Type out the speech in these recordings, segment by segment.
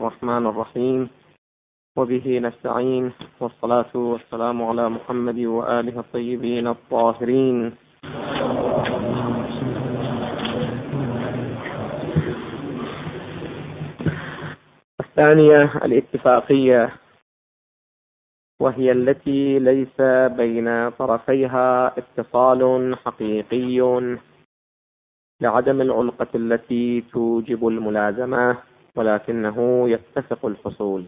الرحمن الرحيم، وبه نستعين، والصلاة والسلام على محمد وآله الطيبين الطاهرين. الثانية الاتفاقية، وهي التي ليس بين طرفيها اتصال حقيقي لعدم العلقة التي توجب الملازمة، ولكنه يتفق الحصول.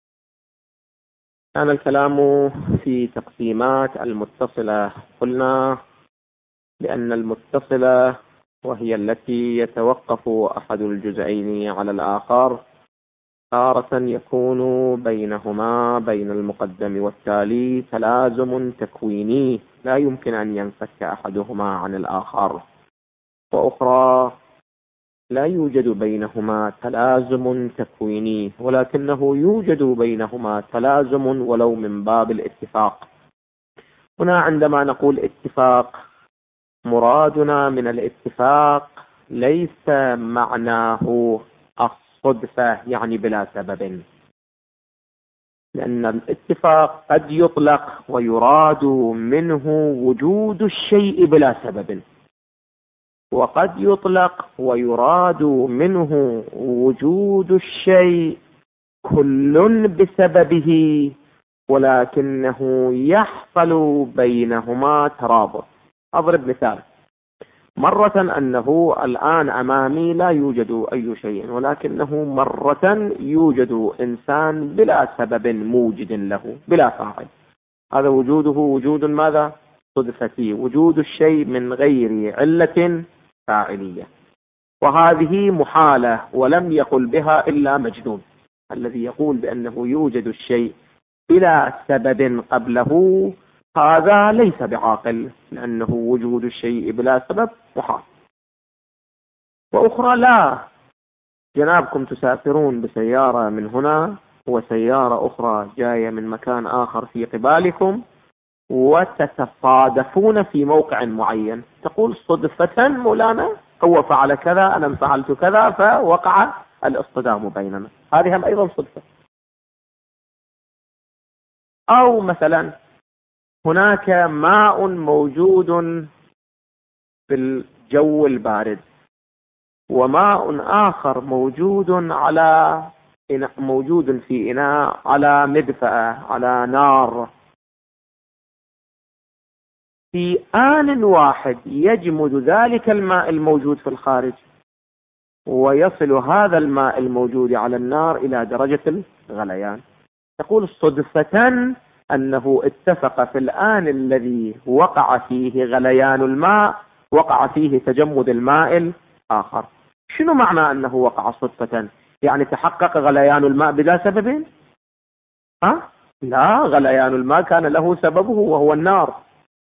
كان الكلام في تقسيمات المتصلة. قلنا لأن المتصلة وهي التي يتوقف أحد الجزئين على الآخر، تارة يكون بينهما بين المقدم والتالي تلازم تكويني لا يمكن أن ينفك أحدهما عن الآخر، وأخرى لا يوجد بينهما تلازم تكويني، ولكنه يوجد بينهما تلازم ولو من باب الاتفاق. هنا عندما نقول اتفاق، مرادنا من الاتفاق ليس معناه الصدفة، يعني بلا سبب، لأن الاتفاق قد يطلق ويراد منه وجود الشيء بلا سبب، وقد يطلق ويراد منه وجود الشيء كل بسببه، ولكنه يحصل بينهما ترابط. أضرب مثال، مرة أنه الآن أمامي لا يوجد أي شيء، ولكنه مرة يوجد إنسان بلا سبب موجد له، بلا فاعل. هذا وجوده وجود ماذا؟ صدفتي، وجود الشيء من غير علة فاعلية، وهذه محالة ولم يقل بها إلا مجنون. الذي يقول بأنه يوجد الشيء بلا سبب قبله هذا ليس بعاقل، لأنه وجود الشيء بلا سبب محال. وأخرى لا، جنابكم تسافرون بسيارة من هنا وسيارة أخرى جاية من مكان آخر في قبالكم، وتتصادفون في موقع معين، تقول صدفة مولانا هو فعل كذا، أنا فعلت كذا، فوقع الاصطدام بيننا. هذه هم أيضا صدفة. أو مثلا هناك ماء موجود في الجو البارد، وماء آخر موجود في إناء على مدفأة على نار. في آن واحد يجمد ذلك الماء الموجود في الخارج، ويصل هذا الماء الموجود على النار إلى درجة الغليان. تقول صدفة أنه اتفق في الآن الذي وقع فيه غليان الماء وقع فيه تجمد الماء الآخر. شنو معنى أنه وقع صدفة؟ يعني تحقق غليان الماء بلا سبب؟ لا، غليان الماء كان له سببه وهو النار.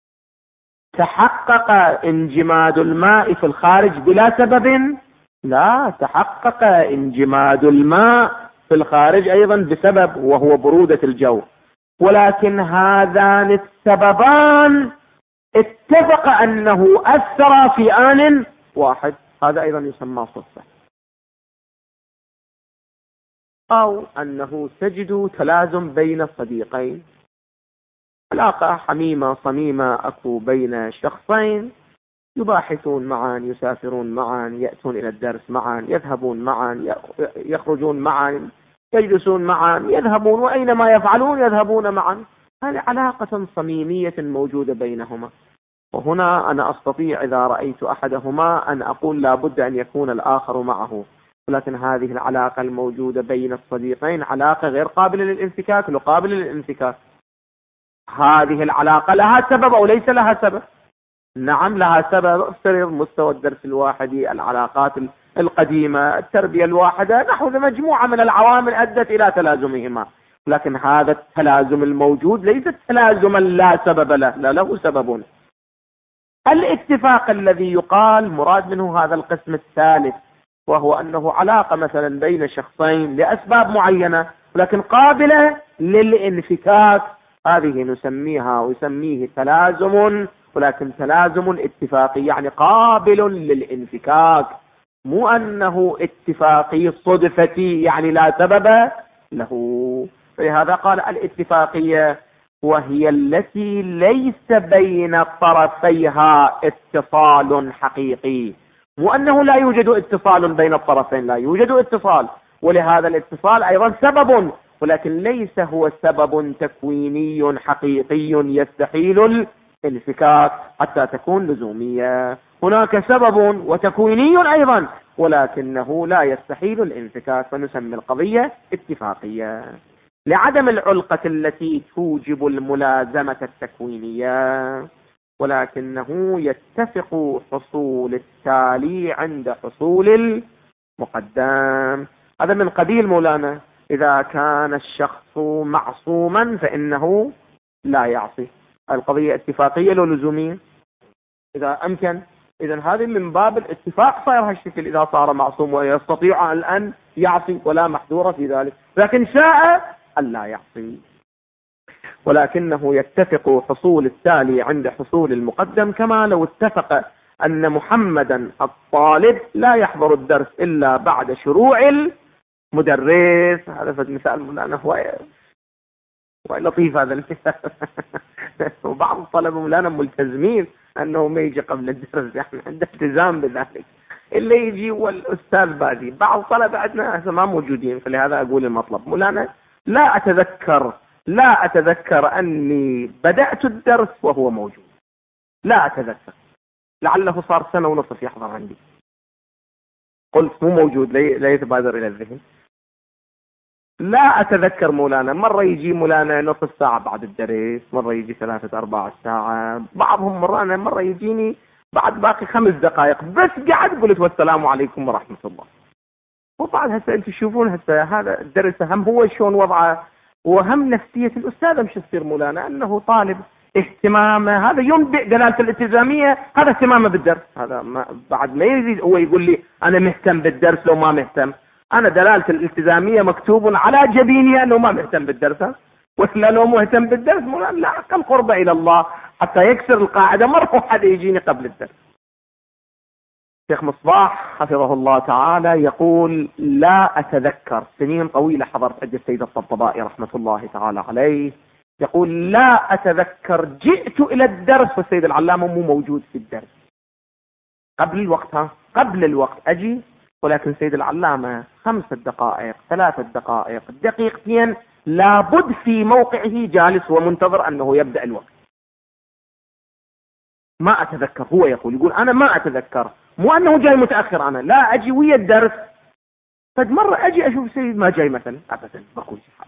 تحقق انجماد الماء في الخارج بلا سبب؟ لا، تحقق انجماد الماء في الخارج أيضا بسبب، وهو برودة الجو، ولكن هذان السببان اتفق أنه أثر في آن واحد، هذا أيضا يسمى صدفة. أو أنه تجد تلازم بين صديقين، علاقة حميمة صميمة أكو بين شخصين، يباحثون معا، يسافرون معا، يأتون إلى الدرس معا، يذهبون معا، يخرجون معا، يجلسون معا، يذهبون، وأينما يفعلون يذهبون معا. هذه علاقة صميمية موجودة بينهما. وهنا أنا أستطيع إذا رأيت أحدهما أن أقول لا بد أن يكون الآخر معه، ولكن هذه العلاقة الموجودة بين الصديقين علاقة غير قابلة للانفكاك، لا قابلة للانفكاك. هذه العلاقة لها سبب أو ليس لها سبب؟ نعم لها سبب. افترض مستوى الدرس الواحدي، العلاقات القديمة، التربية الواحدة، نحو مجموعة من العوامل أدت إلى تلازمهما، لكن هذا التلازم الموجود ليس تلازما لا سبب له، لا له سبب. الاتفاق الذي يقال مراد منه هذا القسم الثالث، وهو أنه علاقة مثلا بين شخصين لأسباب معينة ولكن قابلة للانفكاك، هذه نسميها ويسميه تلازم، ولكن تلازم اتفاقي، يعني قابل للانفكاك. مو أنه اتفاقي صدفتي يعني لا سبب له. فلهذا قال الاتفاقية وهي التي ليس بين طرفيها اتصال حقيقي. مو أنه لا يوجد اتصال بين الطرفين، لا يوجد اتصال، ولهذا الاتصال أيضا سبب، ولكن ليس هو سبب تكويني حقيقي يستحيل الانفكاك حتى تكون لزومية. هناك سبب وتكويني أيضا ولكنه لا يستحيل الانفكاك، فنسمي القضية اتفاقية لعدم العلقة التي توجب الملازمة التكوينية، ولكنه يتفق حصول التالي عند حصول المقدم. هذا من قبيل مولانا إذا كان الشخص معصوما فإنه لا يعصي. القضية اتفاقية لو لزومية؟ إذا أمكن، إذن هذه من باب الاتفاق صار هالشكل، إذا صار معصوم ويستطيع الآن يعصي ولا محذور في ذلك، لكن شاء أن لا يعصي. ولكنه يتفق حصول التالي عند حصول المقدم، كما لو اتفق أن محمدا الطالب لا يحضر الدرس إلا بعد شروع المدرس. هذا مثال مولانا هو لطيف هذا المثال. وبعض الطلبة مولانا ملتزمين أنه ما يجي قبل الدرس، يعني عنده التزام بذلك، اللي يجي والأستاذ بادي. بعض الطلبة عندنا ما موجودين، فلهذا أقول المطلب مولانا لا أتذكر أني بدأت الدرس وهو موجود، لا أتذكر، لعله صار سنة ونصف يحضر عندي. قلت مو موجود، لا يتبادر إلى الذهن. لا أتذكر مولانا، مرة يجي مولانا نصف ساعة بعد الدرس، مرة يجي 3-4 ساعات، بعضهم مرة يجيني بعد باقي 5 دقائق بس قعد قلت والسلام عليكم ورحمة الله. وبعد هسه انتم تشوفون هسه هذا الدرس هم هو شلون وضعه، وهم نفسية الأستاذ مش تصير مولانا أنه طالب اهتمامه، هذا ينبئ دلالة الالتزامية، هذا اهتمامه بالدرس. هذا بعد ما يزيد هو يقول لي أنا مهتم بالدرس لو ما مهتم. أنا دلالة الالتزامية مكتوب على جبيني أنه ما مهتم بالدرس، وإلا لو مهتم بالدرس مولانا لا أقل قربة إلى الله حتى يكسر القاعدة، مرة حد يجيني قبل الدرس. شيخ مصباح حفظه الله تعالى يقول لا أتذكر، سنين طويلة حضرت عند السيد الطبطبائي رحمة الله تعالى عليه، يقول لا أتذكر جئت إلى الدرس والسيد العلامة مو موجود في الدرس قبل الوقت أجي، ولكن سيد العلامة 5 دقائق 3 دقائق دقيقتين لابد في موقعه جالس ومنتظر أنه يبدأ الوقت. ما أتذكر، هو يقول أنا ما أتذكر، مو أنه جاي متأخر، أنا لا أجي ويا الدرس، فد مرة أجي أشوف سيد ما جاي مثلا أبدا بقول شيء.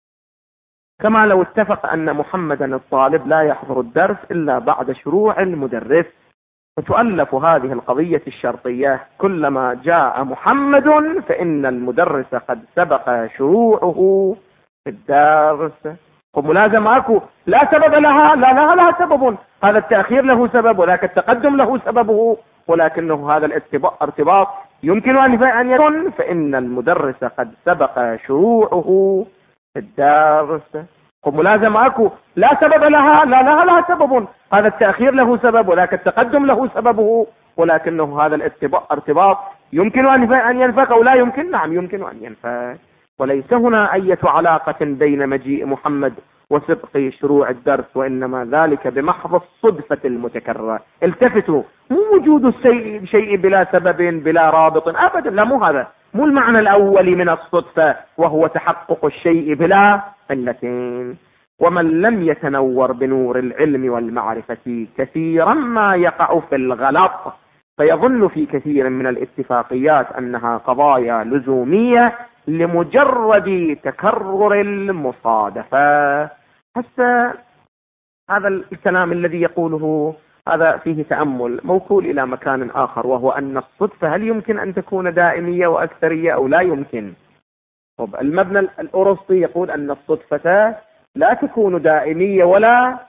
كما لو اتفق أن محمدا الطالب لا يحضر الدرس إلا بعد شروع المدرس، فتؤلف هذه القضية الشرطية كلما جاء محمد فإن المدرس قد سبق شروعه في الدرس. وملازمة أكو لا سبب لها، لا لها سبب، هذا التأخير له سبب وذاك التقدم له سببه، ولكنه هذا الارتباط يمكن أن يكون فإن المدرس قد سبق شروعه في الدرس. وملازمة أكو لا سبب لها، لا لها سبب، هذا التأخير له سبب وذاك التقدم له سببه، ولكنه هذا الارتباط يمكن أن ينفك أو لا يمكن. نعم يمكن أن ينفك، وليس هنا أي علاقة بين مجيء محمد وسبق شروع الدرس، وإنما ذلك بمحض الصدفة المتكررة. التفتوا، مو وجود الشيء بلا سبب بلا رابط أبدا، لا، مو هذا، مو المعنى الأول من الصدفة، وهو تحقق الشيء بلا علتين. ومن لم يتنور بنور العلم والمعرفة كثيرا ما يقع في الغلط، فيظن في كثير من الاتفاقيات أنها قضايا لزومية لمجرد تكرر المصادفة. هسه هذا الكلام الذي يقوله هذا فيه تأمل موكول إلى مكان آخر، وهو أن الصدفة هل يمكن أن تكون دائمية وأكثرية أو لا يمكن؟ المبنى الأرسطي يقول أن الصدفة لا تكون دائمية ولا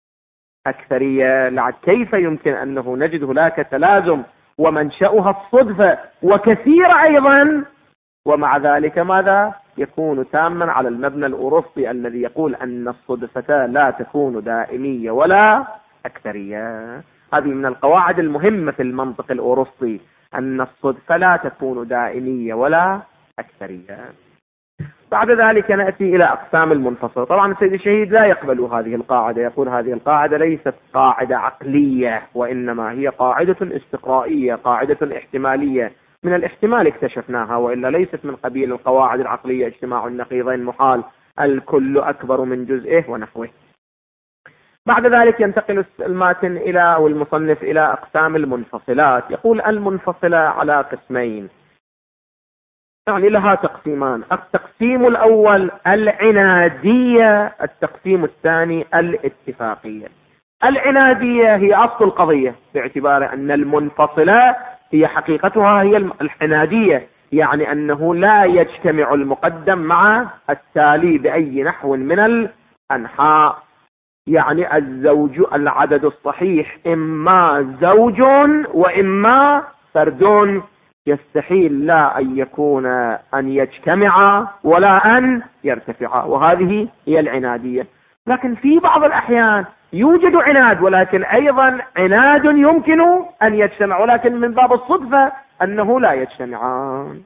أكثرية. كيف يمكن أنه نجد هناك تلازم ومنشأها الصدفة وكثير أيضا، ومع ذلك ماذا يكون تاما على المبنى الأرسطي الذي يقول أن الصدفة لا تكون دائمية ولا أكثرية؟ هذه من القواعد المهمة في المنطق الأرسطي، أن الصدفة لا تكون دائمية ولا أكثرية. بعد ذلك نأتي إلى أقسام المنفصلة. طبعا السيد الشهيد لا يقبل هذه القاعدة، يقول هذه القاعدة ليست قاعدة عقلية، وإنما هي قاعدة استقرائية، قاعدة احتمالية. من الاحتمال اكتشفناها، وإلا ليست من قبيل القواعد العقلية، اجتماع النقيضين محال، الكل أكبر من جزئه ونحوه. بعد ذلك ينتقل الماتن أو المصنف إلى أقسام المنفصلات. يقول المنفصلة على قسمين، يعني لها تقسيمان: التقسيم الأول العنادية، التقسيم الثاني الاتفاقية. العنادية هي أصل القضية، باعتبار أن المنفصلة هي حقيقتها هي العنادية، يعني أنه لا يجتمع المقدم مع التالي بأي نحو من الأنحاء. يعني الزوج العدد الصحيح إما زوج وإما فرد، يستحيل لا أن يكون أن يجتمع ولا أن يرتفع، وهذه هي العنادية. لكن في بعض الأحيان يوجد عناد، ولكن أيضا عناد يمكن أن يجتمع، ولكن من باب الصدفة أنه لا يجتمعان.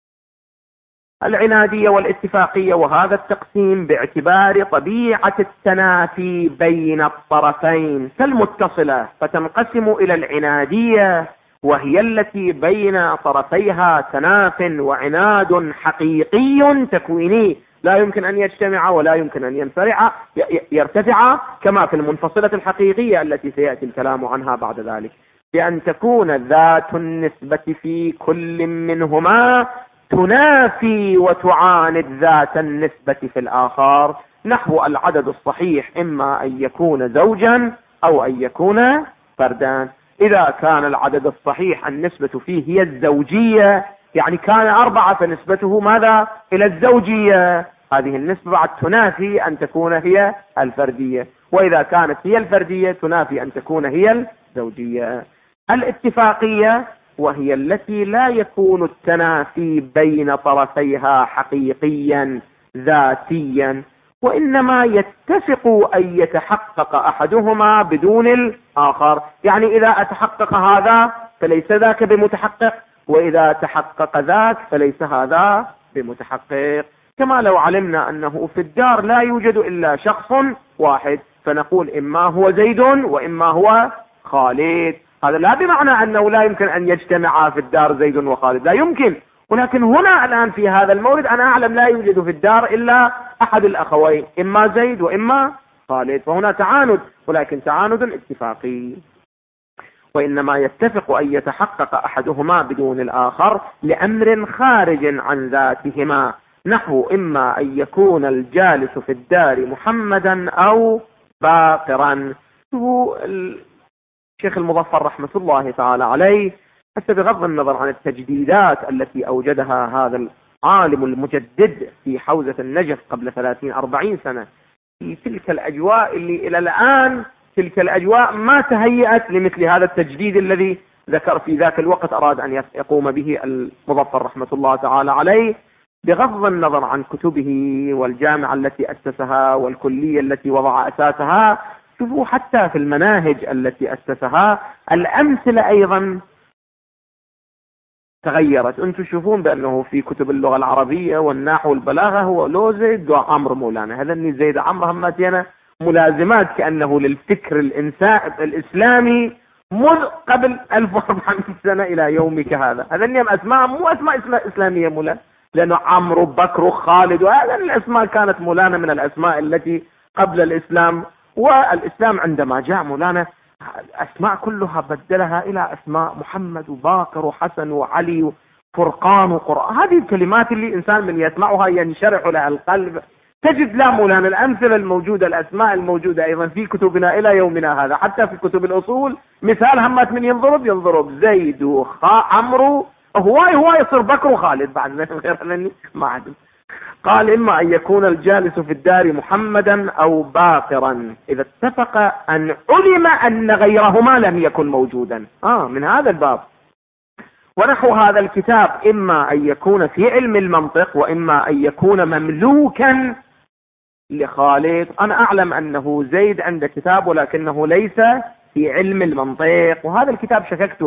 العنادية والاتفاقية، وهذا التقسيم باعتبار طبيعة التنافي بين الطرفين كالمتصلة، فتنقسم إلى العنادية وهي التي بين طرفيها تناف وعناد حقيقي تكويني، لا يمكن أن يجتمع ولا يمكن أن يرتفع، كما في المنفصلة الحقيقية التي سيأتي الكلام عنها بعد ذلك، بأن تكون ذات النسبة في كل منهما تنافي وتعاند ذات النسبة في الآخر، نحو العدد الصحيح إما أن يكون زوجا أو أن يكون فردا. إذا كان العدد الصحيح النسبة فيه هي الزوجية، يعني كان 4 فنسبته ماذا؟ إلى الزوجية، هذه النسبة بعد تنافي أن تكون هي الفردية، وإذا كانت هي الفردية تنافي أن تكون هي الزوجية. الاتفاقية وهي التي لا يكون التنافي بين طرفيها حقيقيا ذاتيا، وإنما يتفق أن يتحقق أحدهما بدون الآخر، يعني إذا أتحقق هذا فليس ذاك بمتحقق، وإذا تحقق ذاك فليس هذا بمتحقق. كما لو علمنا أنه في الدار لا يوجد إلا شخص واحد، فنقول إما هو زيد وإما هو خالد، هذا لا بمعنى أنه لا يمكن أن يجتمع في الدار زيد وخالد، لا يمكن، ولكن هنا الآن في هذا المورد أنا أعلم لا يوجد في الدار إلا أحد الأخوين، إما زيد وإما خالد، فهنا تعاند، ولكن تعاند اتفاقي. وإنما يتفق أن يتحقق أحدهما بدون الآخر لأمر خارج عن ذاتهما، نحو إما أن يكون الجالس في الدار محمدا أو باقرا. الشيخ المظفر رحمة الله تعالى عليه، حتى بغض النظر عن التجديدات التي أوجدها هذا العالم المجدد في حوزة النجف قبل 30-40 سنة، في تلك الأجواء اللي إلى الآن تلك الأجواء ما تهيأت لمثل هذا التجديد الذي ذكر في ذاك الوقت أراد أن يقوم به المظفر رحمة الله تعالى عليه، بغض النظر عن كتبه والجامعة التي أسسها والكلية التي وضع أساسها. شوفوا حتى في المناهج التي أسسها الأمثلة أيضا تغيرت. أنتم تشوفون بأنه في كتب اللغة العربية والنحو والبلاغة هو لو زيد وعمر مولانا، هذا اللي زيد عمر هماتينا ملازمات كأنه للفكر الإسلامي منذ قبل 1400 سنة إلى يومك هذا. هذا النيم أسماء مو أسماء إسلامية مولا، لأنه عمرو بكر وخالد وهذا الأسماء كانت مولانا من الأسماء التي قبل الإسلام، والإسلام عندما جاء مولانا أسماء كلها بدلها إلى أسماء محمد وباكر وحسن وعلي وفرقان وقرآن. هذه الكلمات اللي إنسان من يسمعها ينشرح له القلب. تجد لا مولانا الأمثلة الموجودة، الأسماء الموجودة أيضا في كتبنا إلى يومنا هذا، حتى في كتب الأصول مثال همات من ينضرب زيد عمرو هو يصير بكر وخالد بعد غير أنني ما عدم. قال إما أن يكون الجالس في الدار محمدا أو باقرا إذا اتفق أن علم أن غيرهما لم يكن موجودا، من هذا الباب. ونحو هذا الكتاب إما أن يكون في علم المنطق وإما أن يكون مملوكا لخالد. أنا أعلم أنه زيد عنده كتاب ولكنه ليس في علم المنطق، وهذا الكتاب شككته،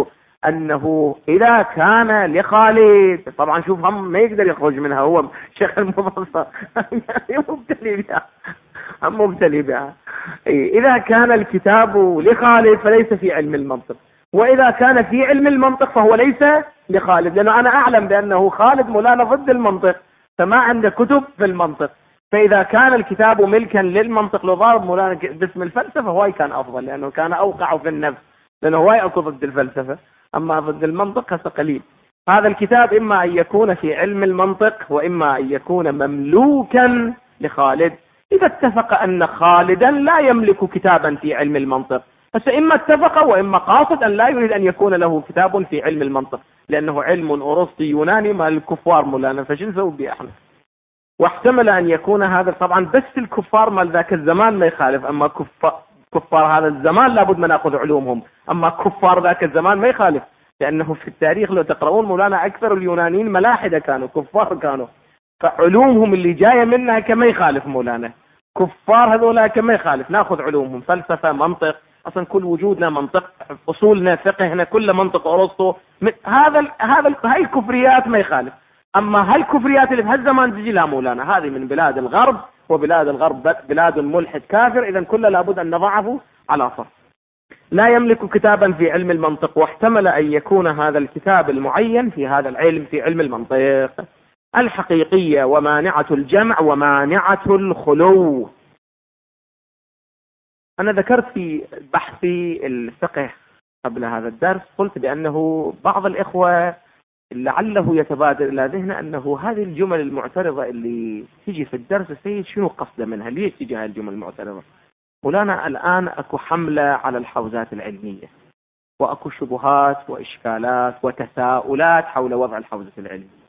أنه إذا كان لخالد، طبعا شوف هم ما يقدر يخرج منها، هو شيخ المفصل مبتلي بها، هم مبتلي بها. إذا كان الكتاب لخالد فليس في علم المنطق، وإذا كان في علم المنطق فهو ليس لخالد، لأنه أنا أعلم بأنه خالد مولانا ضد المنطق فما عنده كتب في المنطق. فإذا كان الكتاب ملكا للمنطق لو ضارب مولانا باسم الفلسفة هو كان أفضل، لأنه كان أوقع في النفس، لأنه هو أكو ضد الفلسفة، أما ضد المنطق هسه قليل. هذا الكتاب إما أن يكون في علم المنطق وإما أن يكون مملوكا لخالد. إذا اتفق أن خالدا لا يملك كتابا في علم المنطق، فإما اتفق وإما قاصد أن لا يريد أن يكون له كتاب في علم المنطق، لأنه علم أوروسطي يوناني مال الكفار مولانا، فشو نسوي به احنا؟ واحتمل أن يكون هذا طبعا بس الكفار مال ذاك الزمان ما يخالف، أما كفار هذا الزمان لابد ما نأخذ علومهم، أما كفار ذاك الزمان ما يخالف، لأنه في التاريخ لو تقرؤون مولانا أكثر اليونانيين ملاحدة كانوا، كفار كانوا، فعلومهم اللي جاية منها كما يخالف مولانا. كفار هذولا كما يخالف، ناخذ علومهم فلسفة منطق، أصلا كل وجودنا منطق، أصولنا فقهنا كل منطق أرسطو، هاي الكفريات ما يخالف. أما هاي الكفريات اللي في هالزمان تجي لا مولانا، هذه من بلاد الغرب، وبلاد الغرب بلاد ملحد كافر، إذا كله لابد أن نضعه على صف. لا يملك كتابا في علم المنطق، واحتمل أن يكون هذا الكتاب المعين في هذا العلم في علم المنطق الحقيقية ومانعة الجمع ومانعة الخلو. أنا ذكرت في بحثي الفقه قبل هذا الدرس، قلت بأنه بعض الإخوة لعله يتبادر إلى ذهنه أنه هذه الجمل المعترضة اللي تجي في الدرس السيد شنو قصده منها، ليش تجي هذه الجمل المعترضة؟ مولانا الآن أكو حملة على الحوزات العلمية، وأكو شبهات وإشكالات وتساؤلات حول وضع الحوزة العلمية،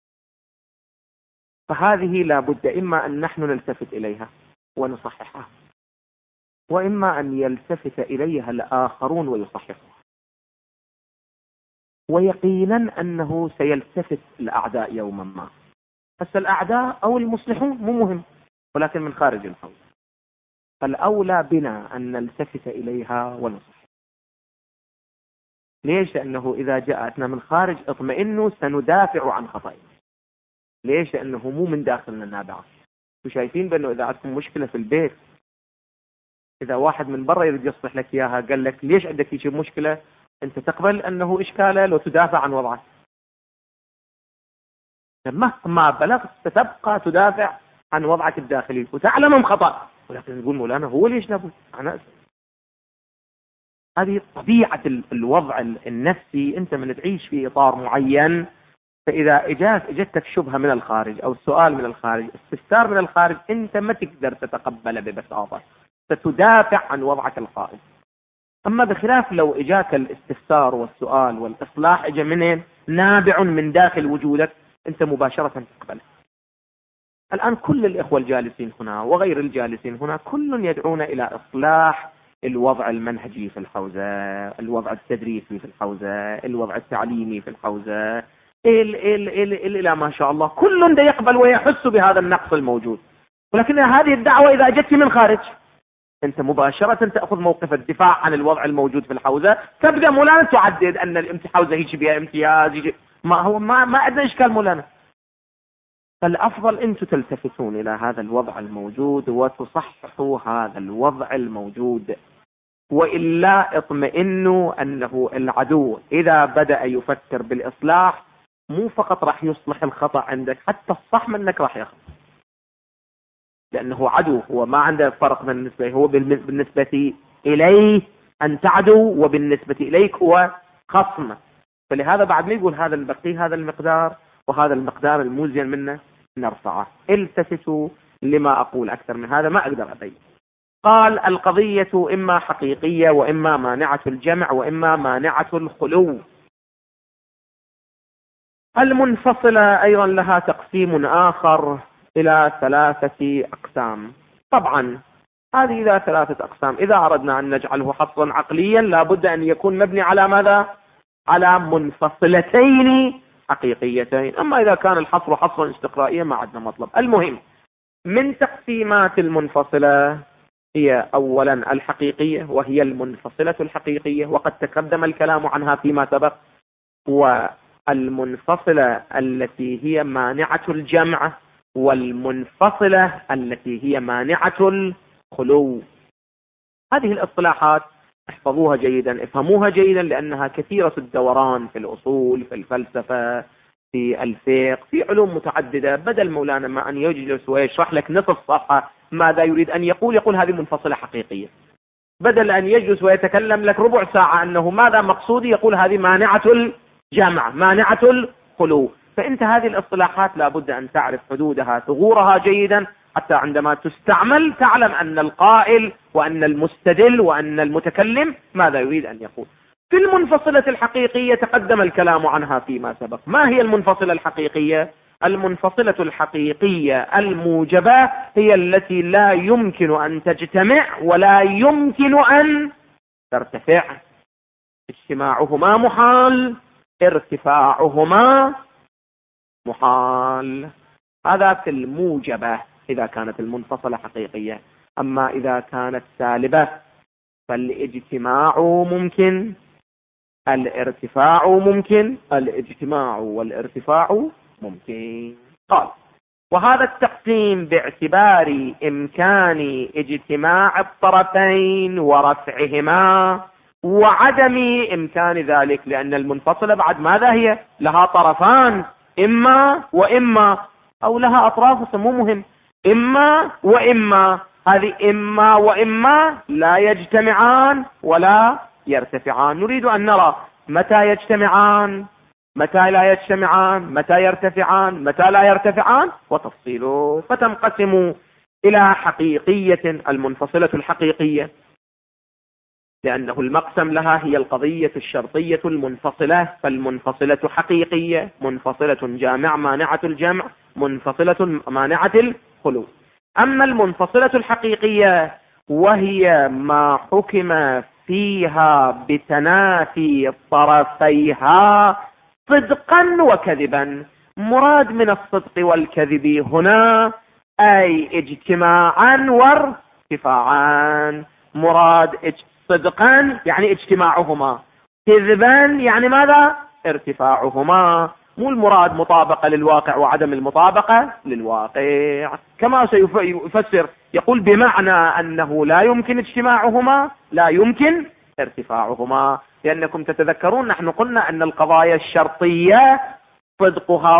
فهذه لابد إما أن نحن نلتفت إليها ونصححها، وإما أن يلتفت إليها الآخرون ويصححها. ويقينا أنه سيلتفت الأعداء يوما ما، بس الأعداء أو المصلحون مو مهم، ولكن من خارج الحوزة، فالأولى بنا أن نلتفت إليها ونصححها. ليش؟ لأنه إذا جاءتنا من خارج اطمئنوا سندافع عن خطأنا. ليش؟ لأنه مو من داخلنا نابعة. وشايفين بأنه إذا عندكم مشكلة في البيت، إذا واحد من برا يريد يصلح لك إياها قال لك ليش عندك هيك مشكلة، أنت تقبل أنه إشكاله لو تدافع عن وضعك. مهما بلغت ستبقى تدافع عن وضعك الداخلي وتعلم خطأ، ولكن تقول مولانا هو ليش لابد أنا. هذه طبيعة الوضع النفسي، أنت من تعيش في إطار معين، فإذا اجتك شبهة من الخارج أو السؤال من الخارج، استفسار من الخارج، أنت ما تقدر تتقبله ببساطة، ستدافع عن وضعك الخارج. أما بخلاف لو إجاك الاستفسار والسؤال والإصلاح إجا منين؟ نابع من داخل وجودك، أنت مباشرة تقبله. الآن كل الإخوة الجالسين هنا وغير الجالسين هنا كل يدعون إلى إصلاح الوضع المنهجي في الحوزة، الوضع التدريسي في الحوزة، الوضع التعليمي في الحوزة، إلى ما شاء الله كل يقبل ويحس بهذا النقص الموجود. ولكن هذه الدعوة إذا جت من خارج، أنت مباشرة تأخذ موقف الدفاع عن الوضع الموجود في الحوزة، تبدأ مولانا تعدد أن الحوزة هيك بها امتياز، ما هو ما عندنا إشكال مولانا. فالأفضل أنتم تلتفتون إلى هذا الوضع الموجود وتصححوا هذا الوضع الموجود، وإلا اطمئنوا أنه العدو إذا بدأ يفكر بالإصلاح مو فقط راح يصلح الخطأ عندك، حتى الصح منك راح ياخذ، لأنه عدو، هو ما عنده فرق بالنسبة، هو بالنسبة إليه أنت عدو، وبالنسبة إليك هو خصم. فلهذا بعد ما يقول هذا البقي هذا المقدار وهذا المقدار الموزين منه نرفعه. التفتوا لما أقول، أكثر من هذا ما أقدر أبين. قال القضية إما حقيقية وإما مانعة الجمع وإما مانعة الخلو. المنفصلة أيضا لها تقسيم آخر إلى 3 أقسام. طبعا هذه إلى 3 أقسام، إذا أردنا أن نجعله حصرا عقليا لابد أن يكون مبني على ماذا؟ على منفصلتين حقيقيتين. أما إذا كان الحصر حصرا استقرائيا ما عندنا مطلب. المهم من تقسيمات المنفصلة هي أولا الحقيقية، وهي المنفصلة الحقيقية، وقد تقدم الكلام عنها فيما سبق. والمنفصلة التي هي مانعة الجمع، والمنفصلة التي هي مانعة الخلو. هذه الاصطلاحات احفظوها جيدا، افهموها جيدا، لأنها كثيرة الدوران في الأصول، في الفلسفة، في الفقه، في علوم متعددة. بدل مولانا ما أن يجلس ويشرح لك نصف صفحة ماذا يريد أن يقول هذه منفصلة حقيقية، بدل أن يجلس ويتكلم لك ربع ساعة أنه ماذا مقصودي، يقول هذه مانعة الجمع، مانعة الخلو. فأنت هذه الاصطلاحات لابد أن تعرف حدودها، ثغورها جيدا، حتى عندما تستعمل تعلم أن القائل وأن المستدل وأن المتكلم ماذا يريد أن يقول. في المنفصلة الحقيقية تقدم الكلام عنها فيما سبق. ما هي المنفصلة الحقيقية؟ المنفصلة الحقيقية الموجبة هي التي لا يمكن أن تجتمع ولا يمكن أن ترتفع. اجتماعهما محال، ارتفاعهما محال. هذا في الموجبة إذا كانت المنفصلة حقيقية. أما إذا كانت سالبة فالاجتماع ممكن، الارتفاع ممكن، الاجتماع والارتفاع ممكن. قال: وهذا التقسيم باعتبار إمكان اجتماع الطرفين ورفعهما وعدم إمكان ذلك، لأن المنفصلة بعد ماذا هي؟ لها طرفان، إما وإما، أو لها أطراف، مو مهم، إما وإما. هذه إما وإما لا يجتمعان ولا يرتفعان. نريد أن نرى متى يجتمعان، متى لا يجتمعان، متى يرتفعان، متى لا يرتفعان، وتفصيله. فتنقسم إلى حقيقية، المنفصلة الحقيقية، لأنه المقسم لها هي القضية الشرطية المنفصلة. فالمنفصلة حقيقية، منفصلة جامع مانعة الجمع، منفصلة مانعة الخلو. أما المنفصلة الحقيقية وهي ما حكم فيها بتنافي طرفيها صدقا وكذبا. مراد من الصدق والكذب هنا أي اجتماعا وارتفاعا. مراد صدقا يعني اجتماعهما، كذبا يعني ماذا؟ ارتفاعهما. مو المراد مطابقة للواقع وعدم المطابقة للواقع، كما سيفسر يقول بمعنى أنه لا يمكن اجتماعهما، لا يمكن ارتفاعهما. لأنكم تتذكرون نحن قلنا أن القضايا الشرطية صدقها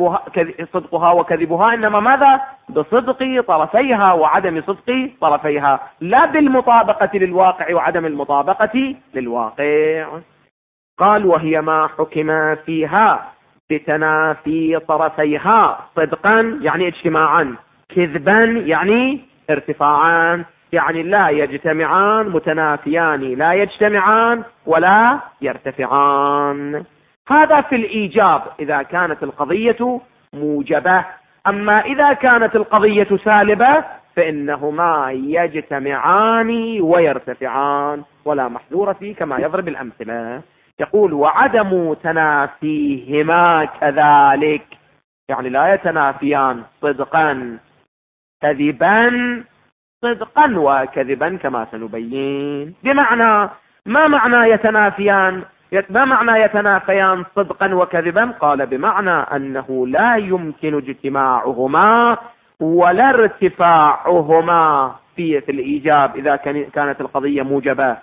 وكذبها إنما ماذا؟ بصدق طرفيها وعدم صدق طرفيها، لا بالمطابقة للواقع وعدم المطابقة للواقع. قال: وهي ما حكم فيها بتنافي طرفيها صدقا يعني اجتماعا، كذبا يعني ارتفاعا، يعني لا يجتمعان، متنافيان لا يجتمعان ولا يرتفعان. هذا في الإيجاب إذا كانت القضية موجبة. أما إذا كانت القضية سالبة فإنهما يجتمعان ويرتفعان ولا محذور فيه، كما يضرب الأمثلة. يقول: وعدم تنافيهما كذلك، يعني لا يتنافيان صدقا كذبا، صدقا وكذبا كما سنبين. بمعنى ما معنى يتنافيان؟ ما معنى يتنافيان صدقا وكذبا؟ قال: بمعنى أنه لا يمكن اجتماعهما ولا ارتفاعهما في الإيجاب إذا كانت القضية موجبة،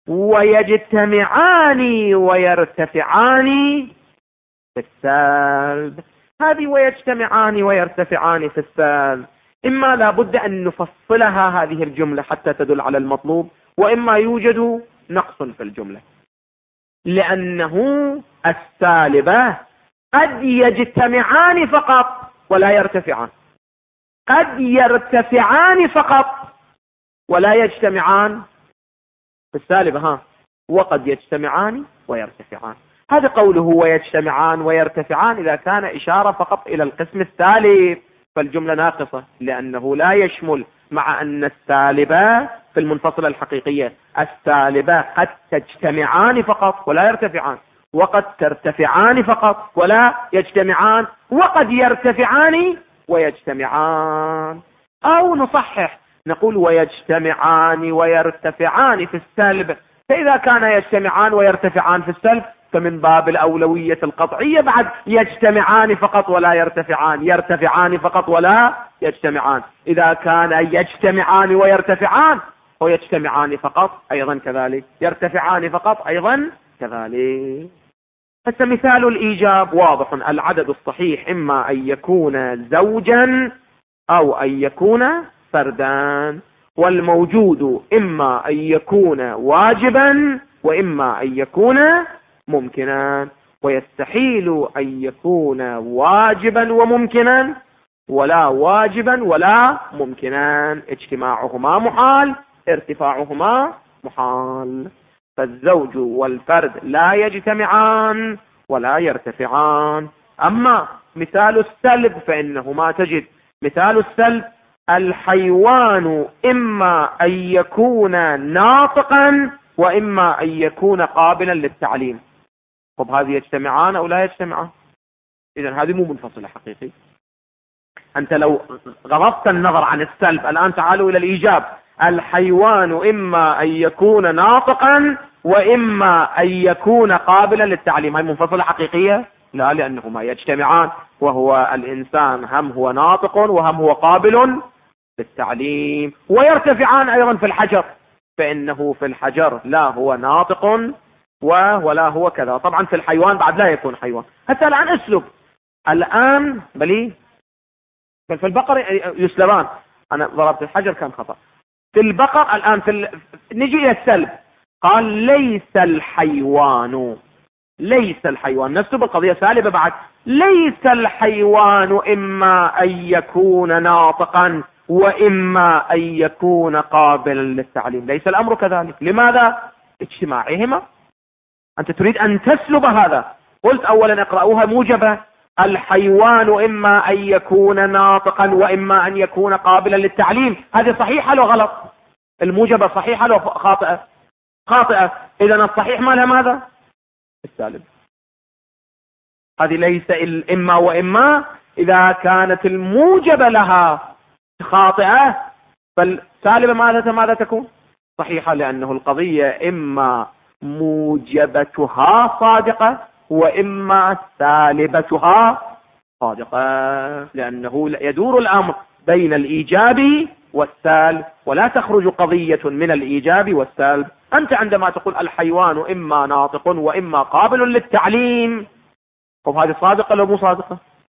ويجتمعان ويرتفعان في السلب. هذه ويجتمعان ويرتفعان في السلب إما لابد أن نفصلها هذه الجملة حتى تدل على المطلوب، وإما يوجد نقص في الجملة، لأنه السالبة قد يجتمعان فقط ولا يرتفعان، قد يرتفعان فقط ولا يجتمعان في السالبة، وقد يجتمعان ويرتفعان. هذا قوله ويجتمعان ويرتفعان إذا كان إشارة فقط إلى القسم الثالث فالجملة ناقصة، لأنه لا يشمل، مع أن السالبة في المنفصلة الحقيقية السالبة قد تجتمعان فقط ولا يرتفعان، وقد ترتفعان فقط ولا يجتمعان، وقد يرتفعان ويجتمعان. أو نصحح نقول ويجتمعان ويرتفعان في السلب. فإذا كان يجتمعان ويرتفعان في السلب فمن باب الأولوية القطعية بعد يجتمعان فقط ولا يرتفعان، يرتفعان فقط ولا يجتمعان. إذا كان يجتمعان ويرتفعان ويجتمعان فقط أيضا كذلك، يرتفعان فقط أيضا كذلك. هسه مثال الإيجاب واضح، العدد الصحيح إما أن يكون زوجا أو أن يكون فردا، والموجود إما أن يكون واجبا وإما أن يكون ممكنا، ويستحيل أن يكون واجبا وممكنا ولا واجبا ولا ممكنا، اجتماعهما محال ارتفاعهما محال. فالزوج والفرد لا يجتمعان ولا يرتفعان. أما مثال السلب فإنهما تجد مثال السلب الحيوان إما أن يكون ناطقا وإما أن يكون قابلا للتعليم. طب هذه يجتمعان أو لا يجتمعان؟ إذن هذه مو منفصلة حقيقي. أنت لو غضبت النظر عن السلب الآن تعالوا إلى الإيجاب، الحيوان إما أن يكون ناطقا وإما أن يكون قابلا للتعليم، هاي منفصلة حقيقية؟ لا، لأنهما يجتمعان، وهو الإنسان هم هو ناطق وهم هو قابل للتعليم. ويرتفعان أيضا في الحجر، فإنه في الحجر لا هو ناطق ولا هو كذا. طبعا في الحيوان بعد لا يكون حيوان. حتى الآن اسلب الآن بل في البقر يسلبان. أنا ضربت الحجر كان خطأ. في البقر الآن نجي إلى السلب، قال ليس الحيوان، ليس الحيوان، نسلب القضية سالبة بعد، ليس الحيوان إما أن يكون ناطقا وإما أن يكون قابلا للتعليم. ليس الأمر كذلك. لماذا؟ اجتماعهما. أنت تريد أن تسلب هذا. قلت أولا اقرأوها موجبة، الحيوان إما أن يكون ناطقا وإما أن يكون قابلا للتعليم. هذه صحيحة لو غلط؟ الموجبة صحيحة لو خاطئة؟ خاطئة. إذا الصحيح مالها ماذا؟ السالب. هذه ليس الإما وإما. إذا كانت الموجبة لها خاطئة فالسالبة ماذا تكون؟ صحيحة، لأنه القضية إما موجبتها صادقة وإما سالبتها صادقة، لأنه يدور الأمر بين الإيجاب والسالب، ولا تخرج قضية من الإيجاب والسالب. أنت عندما تقول الحيوان إما ناطق وإما قابل للتعليم، طب هذه صادقة لو مو صادقة؟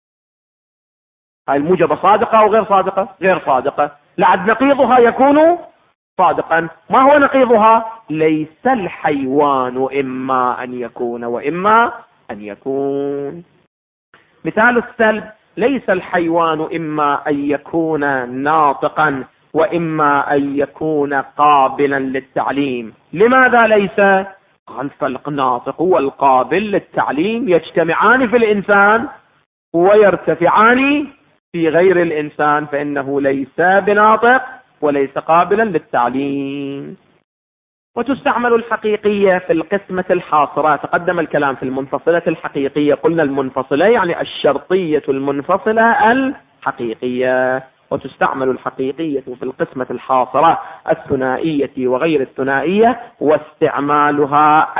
هاي الموجبة صادقة أو غير صادقة؟ غير صادقة. لعد نقيضها يكون صادقا. ما هو نقيضها؟ ليس الحيوان إما أن يكون وإما أن يكون. مثال السلب ليس الحيوان إما أن يكون ناطقا وإما أن يكون قابلا للتعليم. لماذا ليس؟ قال فالناطق والقابل للتعليم يجتمعان في الإنسان ويرتفعان في غير الإنسان، فإنه ليس بناطق وليس قابلا للتعليم. وتستعمل الحقيقية في القسمة الحاصرة. تقدم الكلام في المنفصلة الحقيقية، قلنا المنفصلة يعني الشرطية المنفصلة الحقيقية، وتستعمل الحقيقية في القسمة الحاصرة الثنائية وغير الثنائية، واستعمالها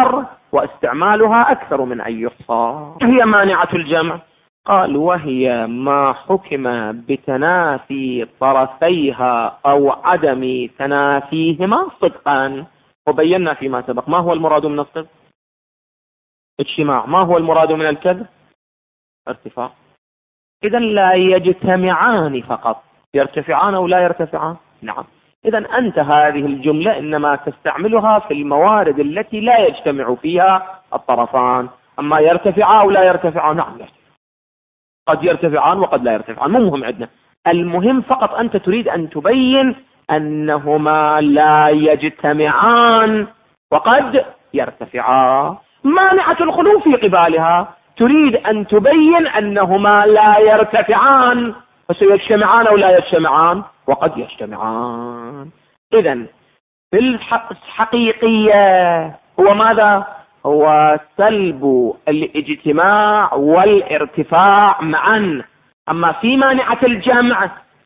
أكثر من أن يحصى. هي مانعة الجمع. قال وهي ما حكم بتنافي طرفيها أو عدم تنافيهما صدقا. وبينا فيما سبق ما هو المراد من الصدق؟ اجتماع. ما هو المراد من الكذب؟ ارتفاع. إذا لا يجتمعان فقط، يرتفعان أو لا يرتفعان؟ نعم. إذا أنت هذه الجملة إنما تستعملها في الموارد التي لا يجتمع فيها الطرفان. أما يرتفعان أو لا يرتفعان؟ نعم يرتفع. قد يرتفعان وقد لا يرتفعان، مو مهم عندنا. المهم فقط أنت تريد أن تبين أنهما لا يجتمعان وقد يرتفعان. مانعة الخلو في قبالها، تريد أن تبين أنهما لا يرتفعان، فسيجتمعان أو لا يجتمعان وقد يجتمعان. إذن في الحقيقية هو ماذا؟ هو سلب الاجتماع والارتفاع معا. أما في مانعة الجمع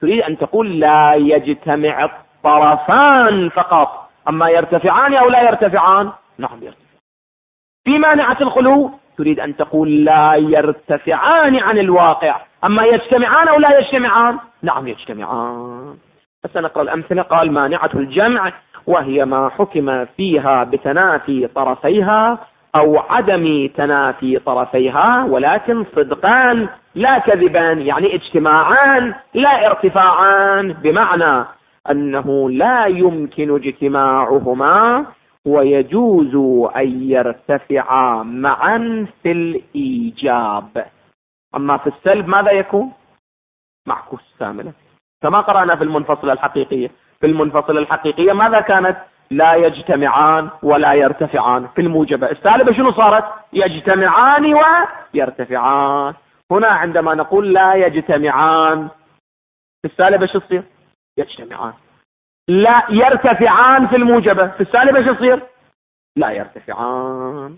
تريد أن تقول لا يجتمع الطرفان فقط، أما يرتفعان أو لا يرتفعان؟ نعم يرتفعان. في مانعة الخلو تريد أن تقول لا يرتفعان عن الواقع، أما يجتمعان أو لا يجتمعان؟ نعم يجتمعان. بس نقرأ الأمثلة. قال مانعة الجمع وهي ما حكم فيها بتنافي طرفيها أو عدم تنافي طرفيها، ولكن صدقان لا كذبان، يعني اجتماعان لا ارتفاعان، بمعنى أنه لا يمكن اجتماعهما ويجوز أن يرتفعا معا في الإيجاب. أما في السلب ماذا يكون؟ معكوس كاملة، كما قرأنا في المنفصلة الحقيقية. في المنفصلة الحقيقية ماذا كانت؟ لا يجتمعان ولا يرتفعان. في الموجبة السالبة شنو صارت؟ يجتمعان ويرتفعان. هنا عندما نقول لا يجتمعان، في السالبة شو تصير؟ يجتمعان. لا يرتفعان في الموجبة، في السالبة شو تصير؟ لا يرتفعان.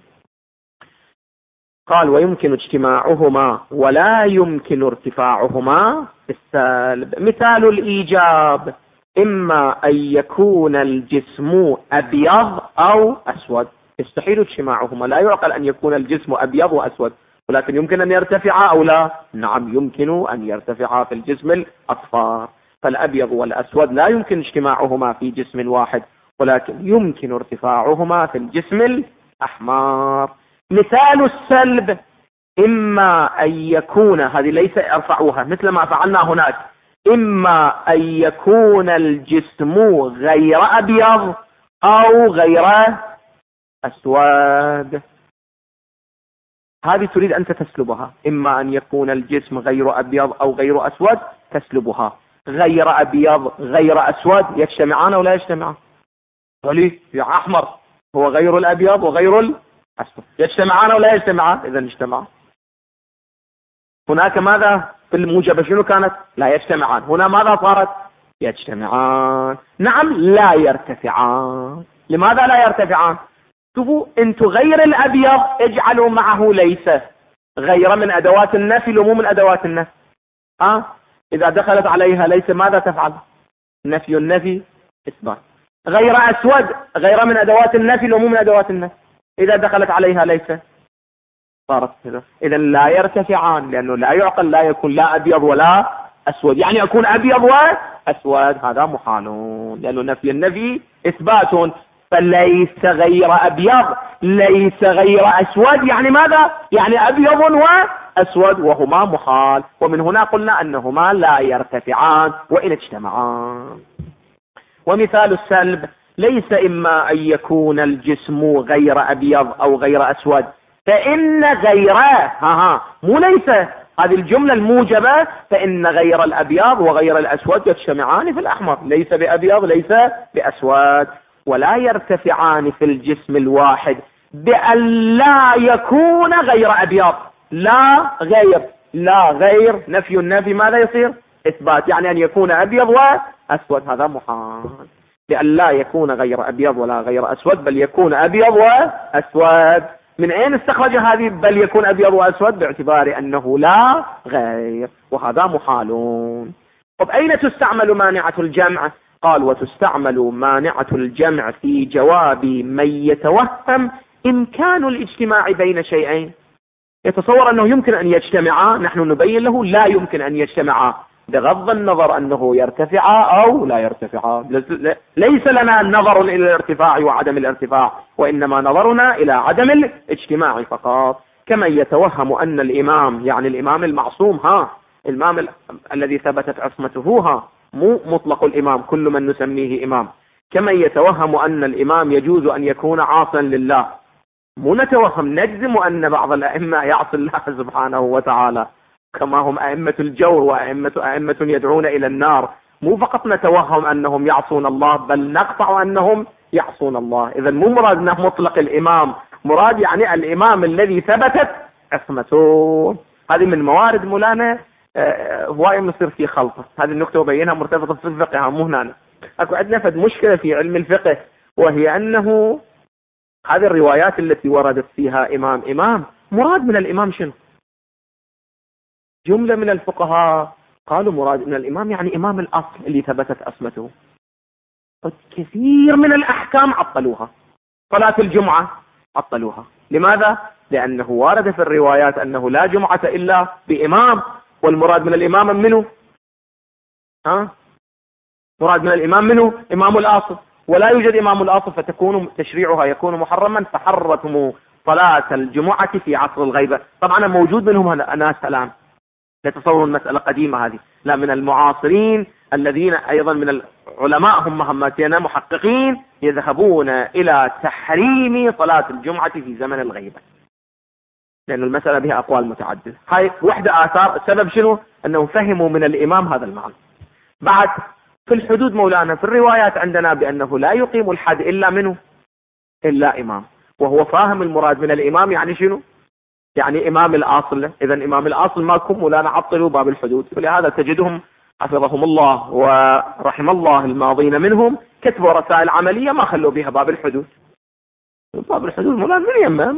قال ويمكن اجتماعهما ولا يمكن ارتفاعهما في السالب. مثال الإيجاب: إما أن يكون الجسم أبيض أو أسود. يستحيل اجتماعهما، لا يعقل أن يكون الجسم أبيض وأسود، ولكن يمكن أن يرتفع أو لا؟ نعم يمكن أن يرتفع في الجسم الأصفر. فالأبيض والأسود لا يمكن اجتماعهما في جسم واحد، ولكن يمكن ارتفاعهما في الجسم الأحمر. مثال السلب: إما أن يكون، هذه ليس ارفعوها مثل ما فعلنا هناك، إما أن يكون الجسم غير أبيض أو غير أسود. هذه تريد أنت تسلبها، إما أن يكون الجسم غير أبيض أو غير أسود، تسلبها. غير أبيض غير أسود يجتمعان أو لا يجتمعان؟ ولي يا أحمر هو غير الأبيض وغير الأسود، يجتمعان أو لا يجتمعان؟ إذا اجتمعان. هناك ماذا في الموجبة شنو كانت؟ لا يجتمعان. هنا ماذا صارت؟ يجتمعان. نعم لا يرتفعان. لماذا لا يرتفعان؟ شوفوا انتوا غير الأبيض اجعلوا معه ليس. غير من أدوات النفي لو مو من أدوات النفي. إذا دخلت عليها ليس ماذا تفعل؟ نفي النفي إثبات. غير أسود غير من أدوات النفي لو مو من أدوات النفي، إذا دخلت عليها ليس صارت كذا. إذا لا يرتفعان، لأنه لا يعقل لا يكون لا أبيض ولا أسود، يعني يكون أبيض وأسود، هذا محال، لأنه نفي النفي إثبات. فليس غير أبيض ليس غير أسود، يعني ماذا؟ يعني أبيض وأسود، وهما محال. ومن هنا قلنا أنهما لا يرتفعان وإن اجتمعان. ومثال السلب: ليس إما أن يكون الجسم غير أبيض أو غير أسود، فإن غيره مو ليس، هذه الجملة الموجبة، فإن غير الأبيض وغير الأسود يجتمعان في الأحمر، ليس بأبيض ليس بأسود. ولا يرتفعان في الجسم الواحد بأن لا يكون غير أبيض. لا غير نفي النفي ماذا يصير؟ إثبات، يعني أن يكون أبيض وأسود، هذا محال. بأن لا يكون غير أبيض ولا غير أسود، بل يكون أبيض وأسود. من أين استخرج هذه بل يكون أبيض وأسود؟ باعتبار أنه لا غير، وهذا محالون. طب أين تستعمل مانعة الجمع؟ قال وتستعمل مانعة الجمع في جواب من يتوهم إمكان الاجتماع بين شيئين. يتصور أنه يمكن أن يجتمعا، نحن نبين له لا يمكن أن يجتمعا، بغض النظر أنه يرتفع أو لا يرتفع. ليس لنا نظر إلى الارتفاع وعدم الارتفاع، وإنما نظرنا إلى عدم الاجتماع فقط. كما يتوهم أن الإمام، يعني الإمام المعصوم، الإمام الذي ثبتت عصمته، مو مطلق الإمام كل من نسميه إمام. كما يتوهم أن الإمام يجوز أن يكون عاصا لله، مو نتوهم، نجزم أن بعض الأئمة يعصي الله سبحانه وتعالى، كما هم أئمة الجور وأئمة يدعون إلى النار. مو فقط نتوهم أنهم يعصون الله، بل نقطع أنهم يعصون الله. إذا مو مراد أنه مطلق الإمام، مراد يعني الإمام الذي ثبتت عصمته. هذه من موارد مولانا هواية مصير في خلطة. هذه النقطة وبينها مرتبطة في الفقه، مو هنا. أكو عندنا فد مشكلة في علم الفقه، وهي أنه هذه الروايات التي وردت فيها إمام مراد من الإمام شنو؟ جملة من الفقهاء قالوا مراد من الإمام يعني إمام الأصل اللي ثبتت أصمته. كثير من الأحكام عطلوها. صلاة الجمعة عطلوها. لماذا؟ لأنه وارد في الروايات أنه لا جمعة إلا بإمام، والمراد من الإمام منه مراد من الإمام منه إمام الأصل، ولا يوجد إمام الأصل، فتكون تشريعها يكون محرما، فحرموا صلاة الجمعة في عصر الغيبة. طبعا موجود منهم ناس الآن يتصورون المسألة قديمة هذه، لا، من المعاصرين الذين أيضا من العلماء هم مهمتنا محققين يذهبون إلى تحريم صلاة الجمعة في زمن الغيبة، لأن المسألة بها أقوال متعددة. هاي وحدة آثار. السبب شنو؟ أنهم فهموا من الإمام هذا المعنى. بعد في الحدود مولانا في الروايات عندنا بأنه لا يقيم الحد إلا منه إلا إمام، وهو فاهم المراد من الإمام يعني شنو؟ يعني إمام الأصل. إذا إمام الأصل ماكم مولانا عطلوا باب الحدود. ولهذا تجدهم حفظهم الله ورحم الله الماضين منهم كتبوا رسائل عملية ما خلوا بها باب الحدود. باب الحدود مولانا من يمام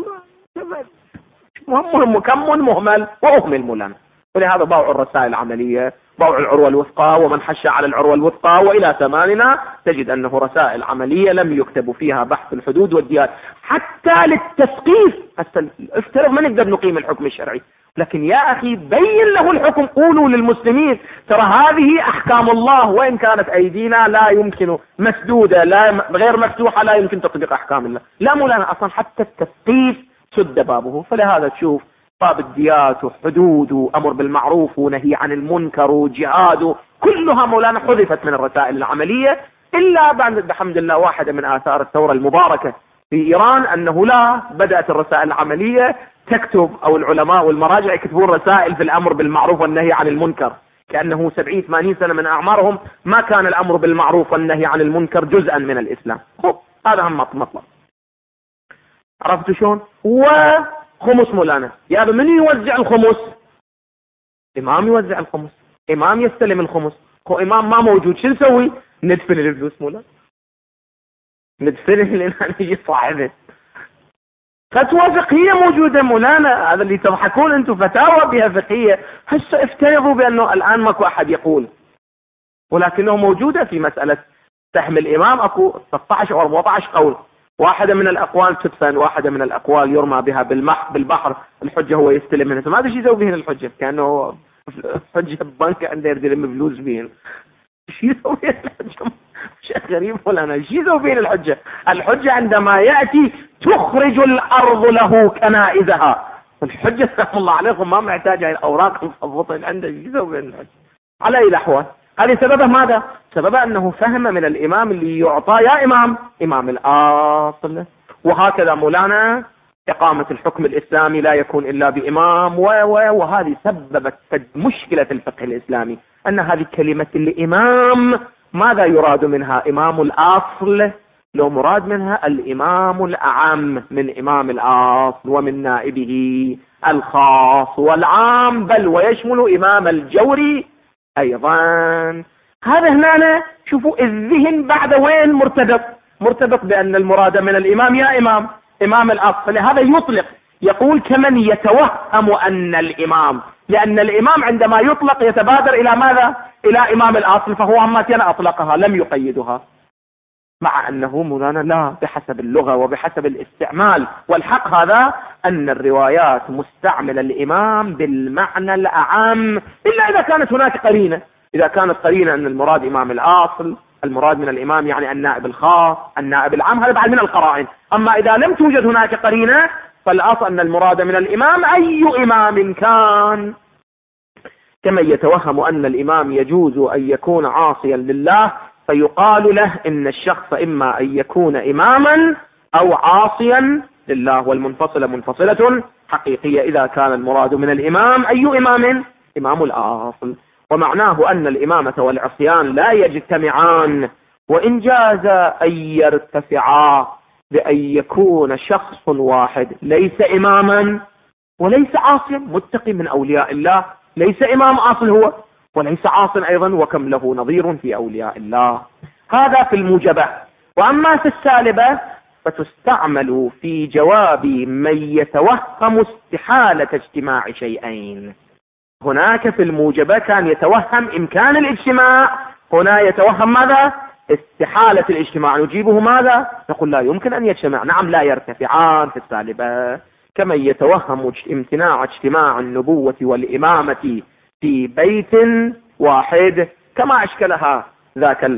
مهم كم مهمل وأهمل مولانا. ولهذا باعوا الرسائل العملية، باعوا العروة الوثقى، ومن حش على العروة الوثقى، وإلى زماننا تجد أنه رسائل عملية لم يكتب فيها بحث الحدود والديات حتى للتثقيف. افترض ما نقدر نقيم الحكم الشرعي، لكن يا أخي بين له الحكم. قولوا للمسلمين ترى هذه أحكام الله، وإن كانت أيدينا لا يمكن مسدودة، لا غير مفتوحة، لا يمكن تطبيق أحكام الله. لا مولانا أصلا حتى التثقيف سد بابه. فلهذا تشوف باب الديات وحدود وأمر بالمعروف ونهي عن المنكر وجهاد كلها مولانا حذفت من الرسائل العملية، إلا بعد بحمد الله واحدة من آثار الثورة المباركة في إيران أنه لا بدأت الرسائل العملية تكتب، أو العلماء والمراجع يكتبون رسائل في الأمر بالمعروف والنهي عن المنكر، كأنه 70-80 سنة من أعمارهم ما كان الأمر بالمعروف والنهي عن المنكر جزءا من الإسلام. هذا هم مطلب. عرفتوا شون؟ وخمس مولانا يا من يوزع الخمس؟ إمام يوزع الخمس، إمام يستلم الخمس. إمام ما موجود شو نسوي؟ ندفن الفلوس مولانا، ندفنه لين يجي صاحبه. فتوى فقهية موجودة مولانا، هذا اللي تضحكون انتم فتاوى بها فقهية. هسه افترضوا بأنه الآن ماكو أحد يقول، ولكنه موجودة في مسألة سهم الإمام. أكو 16 أو 14 قول، واحدة من الأقوال تدفن، واحدة من الأقوال يرمى بها بالبحر، الحجة هو يستلم منها. ما أدري شو يسوي بهن الحجة، كأنه حجة بنك عنده يردلم فلوس بهن. شو يسوي الحجة؟ شيء غريب ولا أنا شو يسوي بهن الحجة؟ الحجة عندما يأتي تخرج الأرض له كنائزها. الحجة سلام الله عليكم ما محتاجة الأوراق مخبطة عنده. شو يسوي بهن الحجة؟ على أي الأحوال هذه سببه ماذا؟ سببه أنه فهم من الإمام اللي يعطى يا إمام الأصل. وهكذا مولانا إقامة الحكم الإسلامي لا يكون إلا بإمام. وهذه سببت مشكلة الفقه الإسلامي، أن هذه كلمة الإمام ماذا يراد منها؟ إمام الأصل، لو مراد منها الإمام الأعم من إمام الأصل ومن نائبه الخاص والعام، بل ويشمل إمام الجور أيضا. هذا هنا شوفوا الذهن بعد وين مرتبط بأن المراد من الإمام يا إمام الأصل. لهذا يطلق، يقول كمن يتوهم أن الإمام، لأن الإمام عندما يطلق يتبادر إلى ماذا؟ إلى إمام الأصل، فهو عماتنا أطلقها لم يقيدها، مع أنه مولانا لا، بحسب اللغة وبحسب الاستعمال. والحق هذا أن الروايات مستعمل الإمام بالمعنى الأعم، إلا إذا كانت هناك قرينة. إذا كانت قرينة أن المراد إمام الأصل، المراد من الإمام يعني النائب الخاص، النائب العام، هذا بعد من القرائن. أما إذا لم توجد هناك قرينة فالأصل أن المراد من الإمام أي إمام كان. كما يتوهم أن الإمام يجوز أن يكون عاصيا لله، فيقال له إن الشخص إما أن يكون إماما أو عاصيا لله، والمنفصلة منفصلة حقيقية إذا كان المراد من الإمام أي إمام؟ إمام الأصل. ومعناه أن الإمامة والعصيان لا يجتمعان، وإن جاز أن يرتفعا بأن يكون شخص واحد ليس إماما وليس عاصيا، متقي من أولياء الله، ليس إمام أصل هو وليس عاص أيضا، وكم له نظير في أولياء الله. هذا في الموجبة. وأما في السالبة فتستعمل في جواب من يتوهم استحالة اجتماع شيئين. هناك في الموجبة كان يتوهم إمكان الاجتماع، هنا يتوهم ماذا؟ استحالة الاجتماع. نجيبه ماذا؟ نقول لا يمكن أن يجتمع. نعم، لا يرتفعان في السالبة. كما يتوهم امتناع اجتماع النبوة والإمامة في بيت واحد، كما أشكلها ذاك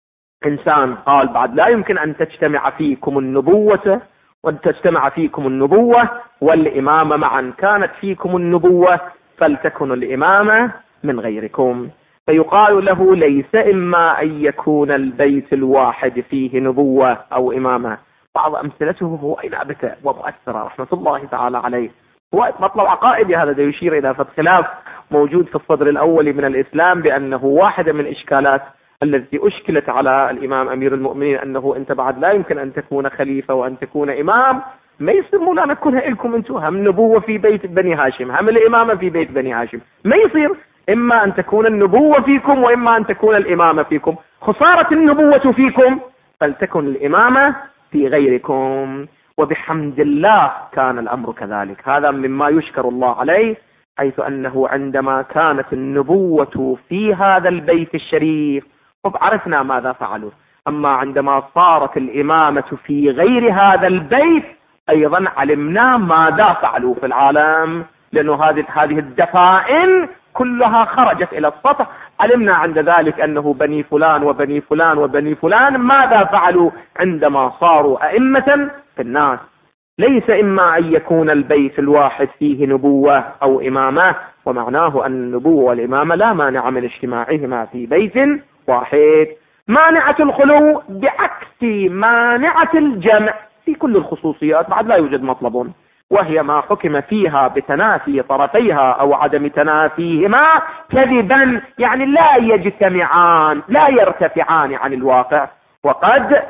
الإنسان قال بعد لا يمكن أن تجتمع فيكم النبوة وأن تجتمع فيكم النبوة والإمامة معا، كانت فيكم النبوة فلتكن الإمامة من غيركم. فيقال له ليس إما أن يكون البيت الواحد فيه نبوة أو إمامة. بعض أمثلته هو نابتة ومؤثرة رحمة الله تعالى عليه، هو مطلب عقائدي هذا يشير إلى خلاف موجود في الصدر الأول من الإسلام، بأنه واحدة من إشكالات التي أشكلت على الإمام أمير المؤمنين أنه أنت بعد لا يمكن أن تكون خليفة وأن تكون إمام، ما يصير مولانا كلها لكم أنتم، هم نبوة في بيت بني هاشم، هم الإمامة في بيت بني هاشم، ما يصير. إما أن تكون النبوة فيكم وإما أن تكون الإمامة فيكم. خسارة النبوة فيكم فلتكن الإمامة في غيركم. وبحمد الله كان الأمر كذلك. هذا مما يشكر الله عليه، حيث أنه عندما كانت النبوة في هذا البيت الشريف عرفنا ماذا فعلوا، أما عندما صارت الإمامة في غير هذا البيت أيضا علمنا ماذا فعلوا في العالم، لأنه هذه الدفائن كلها خرجت إلى السطح. علمنا عند ذلك أنه بني فلان وبني فلان وبني فلان ماذا فعلوا عندما صاروا أئمة في الناس. ليس إما أن يكون البيت الواحد فيه نبوة أو إمامة، ومعناه أن النبوة والإمامة لا مانع من اجتماعهما في بيت واحد. مانعة الخلو بعكس مانعة الجمع في كل الخصوصيات بعد لا يوجد مطلب، وهي ما حكم فيها بتنافي طرفيها أو عدم تنافيهما كذبا، يعني لا يجتمعان لا يرتفعان عن الواقع، وقد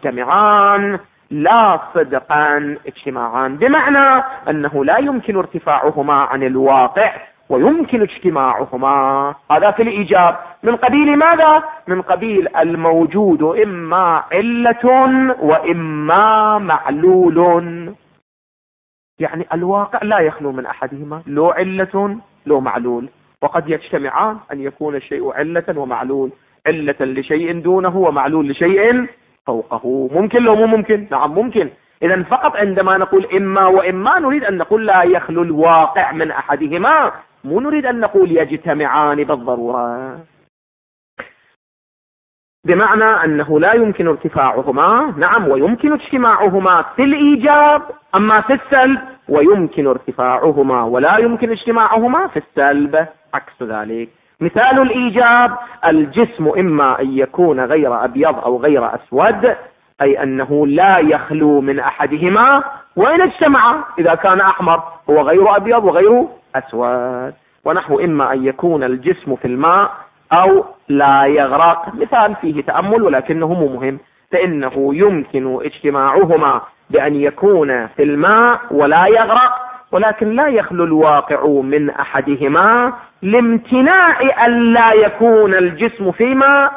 يجتمعان لا صدقا اجتماعان، بمعنى أنه لا يمكن ارتفاعهما عن الواقع ويمكن اجتماعهما. هذا في الإيجاب من قبيل ماذا؟ من قبيل الموجود إما علة وإما معلول، يعني الواقع لا يخلو من أحدهما، لو علة لو معلول، وقد يجتمعان أن يكون الشيء علة ومعلول، علة لشيء دونه ومعلول لشيء فوقه. ممكن لو مو ممكن؟ نعم ممكن. إذن فقط عندما نقول إما وإما نريد أن نقول لا يخلو الواقع من أحدهما، مو نريد أن نقول يجتمعان بالضرورة، بمعنى أنه لا يمكن ارتفاعهما، نعم، ويمكن اجتماعهما في الإيجاب، أما في السلب ويمكن ارتفاعهما ولا يمكن اجتماعهما في السلب عكس ذلك. مثال الإيجاب: الجسم إما أن يكون غير أبيض أو غير أسود، أي أنه لا يخلو من أحدهما وإن اجتمع، إذا كان أحمر هو غير أبيض وغير أسود. ونحو إما أن يكون الجسم في الماء أو لا يغرق، مثال فيه تأمل ولكنه مهم، فإنه يمكن اجتماعهما بأن يكون في الماء ولا يغرق، ولكن لا يخلو الواقع من أحدهما لامتناع أن لا يكون الجسم في ماء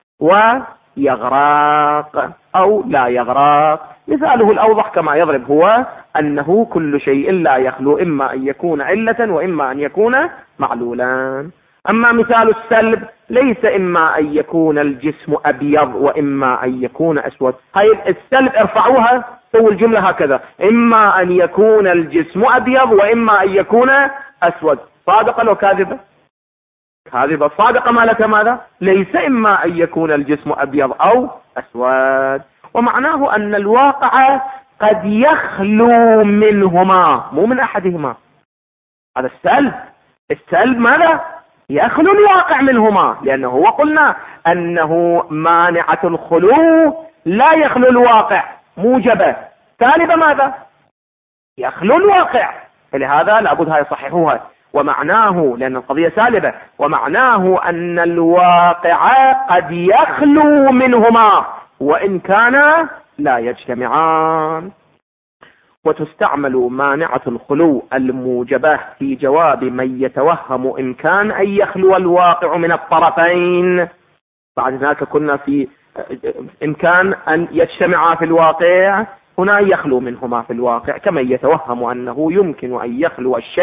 ويغرق أو لا يغرق. مثاله الأوضح كما يضرب هو أنه كل شيء لا يخلو إما أن يكون علة وإما أن يكون معلولا. أما مثال السلب: ليس إما أن يكون الجسم أبيض وإما أن يكون أسود. هاي السلب ارفعوها، سووا الجملة هكذا: إما أن يكون الجسم أبيض وإما أن يكون أسود. صادقة لو كاذبة؟ كاذبة. صادقة مالتها ماذا؟ ليس إما أن يكون الجسم أبيض أو أسود، ومعناه أن الواقع قد يخلو منهما مو من أحدهما. هذا السلب. السلب ماذا؟ يخلو الواقع منهما، لأنه وقلنا أنه مانعة الخلو لا يخلو الواقع، موجبة. سالبة ماذا؟ يخلو الواقع، فلهذا لابد هاي يصححوها. ومعناه، لأن القضية سالبة، ومعناه أن الواقع قد يخلو منهما وإن كان لا يجتمعان. وتستعمل مانعة الخلو الموجبة في جواب من يتوهم إمكان أن يخلو الواقع من الطرفين. بعد ذلك كنا في إمكان أن يجتمعا في الواقع، هنا يخلو منهما في الواقع، كما يتوهم أنه يمكن أن يخلو الشيء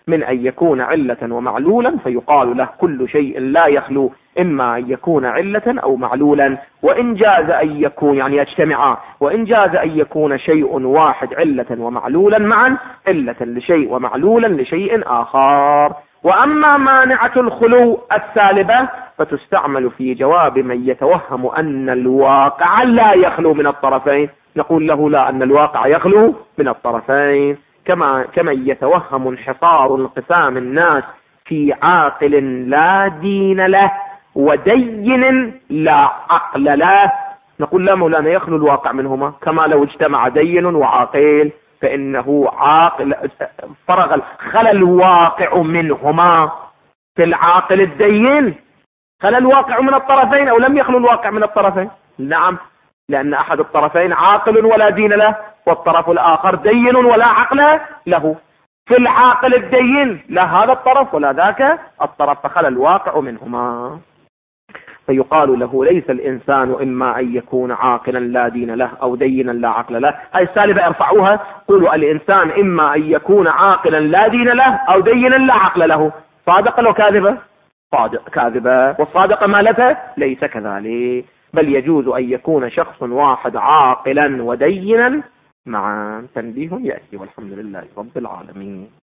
من أن يكون علة ومعلولا، فيقال له كل شيء لا يخلو إما أن يكون علة أو معلولا، وإن جاز أن يكون يعني يجتمعا، وإن جاز أن يكون شيء واحد علة ومعلولا معا، علة لشيء ومعلولا لشيء آخر. وأما مانعة الخلو السالبة فتستعمل في جواب من يتوهم أن الواقع لا يخلو من الطرفين، نقول له لا، أن الواقع يخلو من الطرفين، كمن يتوهم انحصار انقسام الناس في عاقل لا دين له ودين لا عقل له، نقول لا مولانا يخلو الواقع منهما، كما لو اجتمع دين وعاقل فإنه عاقل خلى الواقع منهما. في العاقل الدين خلى الواقع من الطرفين أو لم يخلو الواقع من الطرفين؟ نعم، لأن أحد الطرفين عاقل ولا دين له، والطرف الآخر دين ولا عقل له. في العاقل الدين لا هذا الطرف ولا ذاك الطرف، فخلى الواقع منهما، فيقال له ليس الإنسان إما أن يكون عاقلا لا دين له أو دينا لا عقل له. هاي السالبة ارفعوها، قولوا الإنسان إما أن يكون عاقلا لا دين له أو دينا لا عقل له. صادقة لو كاذبة؟ صادق كاذبة. والصادقة مالته ليس كذلك، بل يجوز أن يكون شخص واحد عاقلا ودينا معا. تنبيه يأتي، والحمد لله رب العالمين.